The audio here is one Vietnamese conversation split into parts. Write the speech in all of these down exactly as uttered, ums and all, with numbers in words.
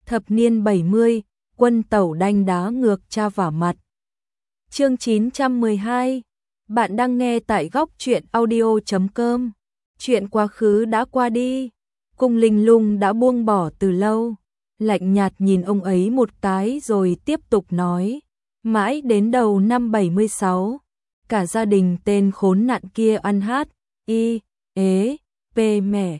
Thập niên bảy mươi, quân tẩu đanh đá ngược cha vả mặt. Chương chín trăm mười hai. Bạn đang nghe tại góc truyện audio chấm com. Chuyện quá khứ đã qua đi, Cung Linh Lung đã buông bỏ từ lâu, lạnh nhạt nhìn ông ấy một cái rồi tiếp tục nói, mãi đến đầu năm bảy mươi sáu, cả gia đình tên khốn nạn kia ăn hát, y, ế, pê mẹ.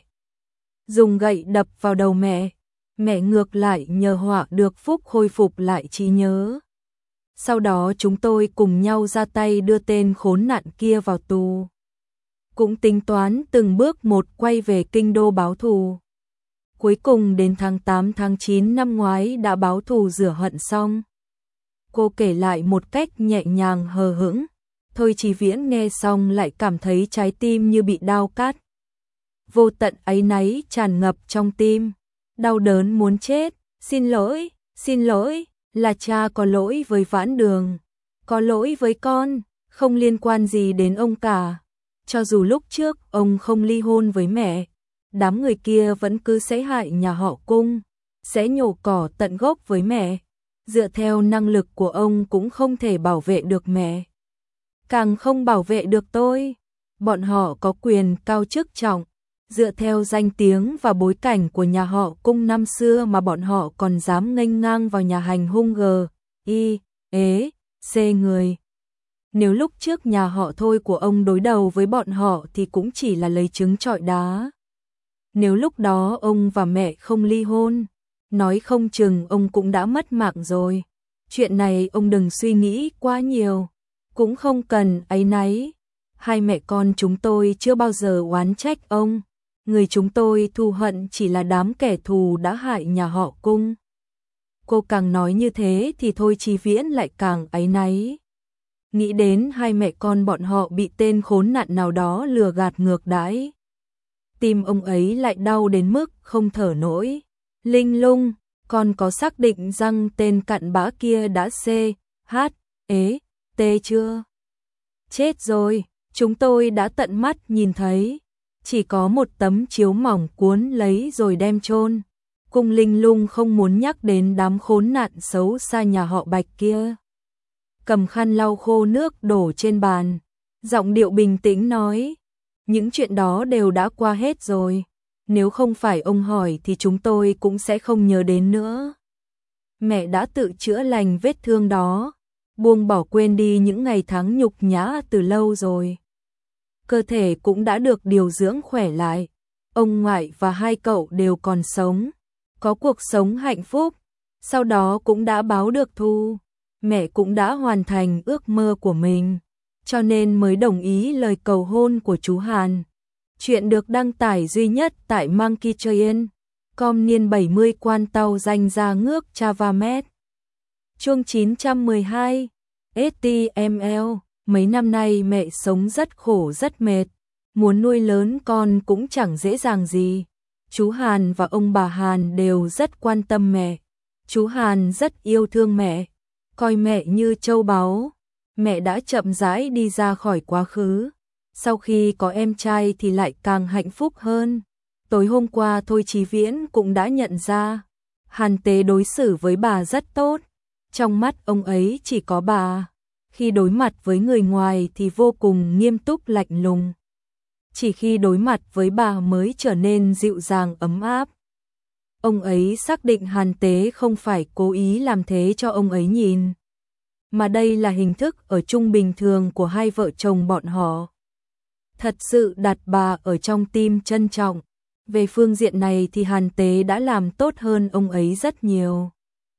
Dùng gậy đập vào đầu mẹ, mẹ ngược lại nhờ họa được phúc khôi phục lại trí nhớ. Sau đó chúng tôi cùng nhau ra tay đưa tên khốn nạn kia vào tù. Cũng tính toán từng bước một quay về kinh đô báo thù. Cuối cùng đến tháng tám tháng chín năm ngoái đã báo thù rửa hận xong. Cô kể lại một cách nhẹ nhàng hờ hững. Thôi Chí Viễn nghe xong lại cảm thấy trái tim như bị đao cắt. Vô tận áy náy tràn ngập trong tim. Đau đớn muốn chết. Xin lỗi, xin lỗi, là cha có lỗi với Vãn Đường. Có lỗi với con, không liên quan gì đến ông cả. Cho dù lúc trước ông không ly hôn với mẹ, đám người kia vẫn cứ sẽ hại nhà họ Cung, sẽ nhổ cỏ tận gốc với mẹ. Dựa theo năng lực của ông cũng không thể bảo vệ được mẹ. Càng không bảo vệ được tôi. Bọn họ có quyền cao chức trọng. Dựa theo danh tiếng và bối cảnh của nhà họ Cung năm xưa mà bọn họ còn dám nghênh ngang vào nhà hành hung gờ, y, ế, c người. Nếu lúc trước nhà họ Thôi của ông đối đầu với bọn họ thì cũng chỉ là lấy trứng trọi đá. Nếu lúc đó ông và mẹ không ly hôn, nói không chừng ông cũng đã mất mạng rồi. Chuyện này ông đừng suy nghĩ quá nhiều, cũng không cần áy náy. Hai mẹ con chúng tôi chưa bao giờ oán trách ông. Người chúng tôi thù hận chỉ là đám kẻ thù đã hại nhà họ Cung. Cô càng nói như thế thì Thôi Chí Viễn lại càng áy náy. Nghĩ đến hai mẹ con bọn họ bị tên khốn nạn nào đó lừa gạt ngược đãi. Tim ông ấy lại đau đến mức không thở nổi. Linh Lung, con có xác định rằng tên cặn bã kia đã C, H, ế, T chưa? Chết rồi, chúng tôi đã tận mắt nhìn thấy. Chỉ có một tấm chiếu mỏng cuốn lấy rồi đem chôn. Cung Linh Lung không muốn nhắc đến đám khốn nạn xấu xa nhà họ Bạch kia. Cầm khăn lau khô nước đổ trên bàn, giọng điệu bình tĩnh nói, những chuyện đó đều đã qua hết rồi. Nếu không phải ông hỏi thì chúng tôi cũng sẽ không nhớ đến nữa. Mẹ đã tự chữa lành vết thương đó, buông bỏ quên đi những ngày tháng nhục nhã từ lâu rồi. Cơ thể cũng đã được điều dưỡng khỏe lại. Ông ngoại và hai cậu đều còn sống, có cuộc sống hạnh phúc. Sau đó cũng đã báo được thù. Mẹ cũng đã hoàn thành ước mơ của mình, cho nên mới đồng ý lời cầu hôn của chú Hàn. Chuyện được đăng tải duy nhất tại Monkey Train. Com niên bảy mươi quan tàu danh ra ngước Chavamet. Chương chín trăm mười hai. ét tê em lờ. Mấy năm nay mẹ sống rất khổ rất mệt. Muốn nuôi lớn con cũng chẳng dễ dàng gì. Chú Hàn và ông bà Hàn đều rất quan tâm mẹ. Chú Hàn rất yêu thương mẹ, coi mẹ như châu báu. Mẹ đã chậm rãi đi ra khỏi quá khứ. Sau khi có em trai thì lại càng hạnh phúc hơn. Tối hôm qua Thôi Chí Viễn cũng đã nhận ra, Hàn Tế đối xử với bà rất tốt. Trong mắt ông ấy chỉ có bà. Khi đối mặt với người ngoài thì vô cùng nghiêm túc lạnh lùng. Chỉ khi đối mặt với bà mới trở nên dịu dàng ấm áp. Ông ấy xác định Hàn Tế không phải cố ý làm thế cho ông ấy nhìn, mà đây là hình thức ở chung bình thường của hai vợ chồng bọn họ. Thật sự đặt bà ở trong tim trân trọng. Về phương diện này thì Hàn Tế đã làm tốt hơn ông ấy rất nhiều.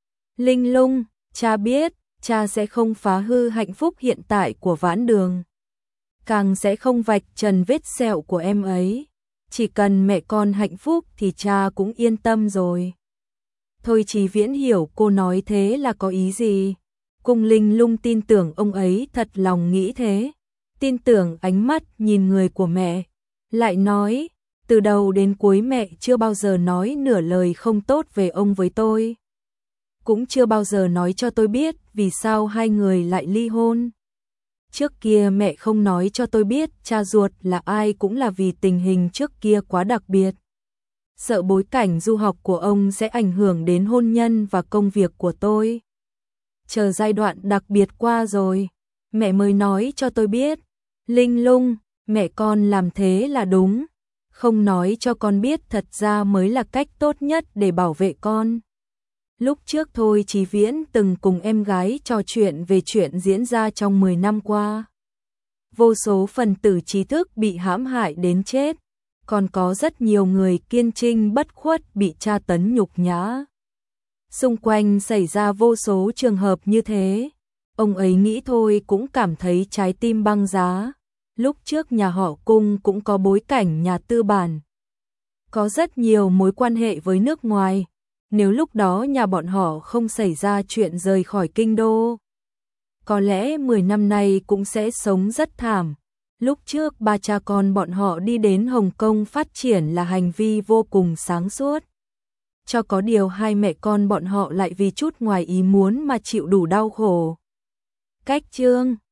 Linh Lung, cha biết, cha sẽ không phá hư hạnh phúc hiện tại của Vãn Đường. Càng sẽ không vạch trần vết sẹo của em ấy. Chỉ cần mẹ con hạnh phúc thì cha cũng yên tâm rồi. Thôi Chí Viễn hiểu cô nói thế là có ý gì. Cung Linh Lung tin tưởng ông ấy thật lòng nghĩ thế. Tin tưởng ánh mắt nhìn người của mẹ. Lại nói, từ đầu đến cuối mẹ chưa bao giờ nói nửa lời không tốt về ông với tôi. Cũng chưa bao giờ nói cho tôi biết vì sao hai người lại ly hôn. Trước kia mẹ không nói cho tôi biết cha ruột là ai cũng là vì tình hình trước kia quá đặc biệt. sợ bối cảnh du học của ông sẽ ảnh hưởng đến hôn nhân và công việc của tôi. Chờ giai đoạn đặc biệt qua rồi, mẹ mới nói cho tôi biết. Linh Lung, mẹ con làm thế là đúng, không nói cho con biết thật ra mới là cách tốt nhất để bảo vệ con. Lúc trước Thôi Chí Viễn từng cùng em gái trò chuyện về chuyện diễn ra trong mười năm qua. Vô số phần tử trí thức bị hãm hại đến chết, còn có rất nhiều người kiên trinh bất khuất bị tra tấn nhục nhã. Xung quanh xảy ra vô số trường hợp như thế, ông ấy nghĩ thôi cũng cảm thấy trái tim băng giá. Lúc trước nhà họ Cung cũng có bối cảnh nhà tư bản, có rất nhiều mối quan hệ với nước ngoài. Nếu lúc đó nhà bọn họ không xảy ra chuyện rời khỏi kinh đô, có lẽ mười năm nay cũng sẽ sống rất thảm. Lúc trước ba cha con bọn họ đi đến Hồng Kông phát triển là hành vi vô cùng sáng suốt. Cho có điều hai mẹ con bọn họ lại vì chút ngoài ý muốn mà chịu đủ đau khổ. Cách chương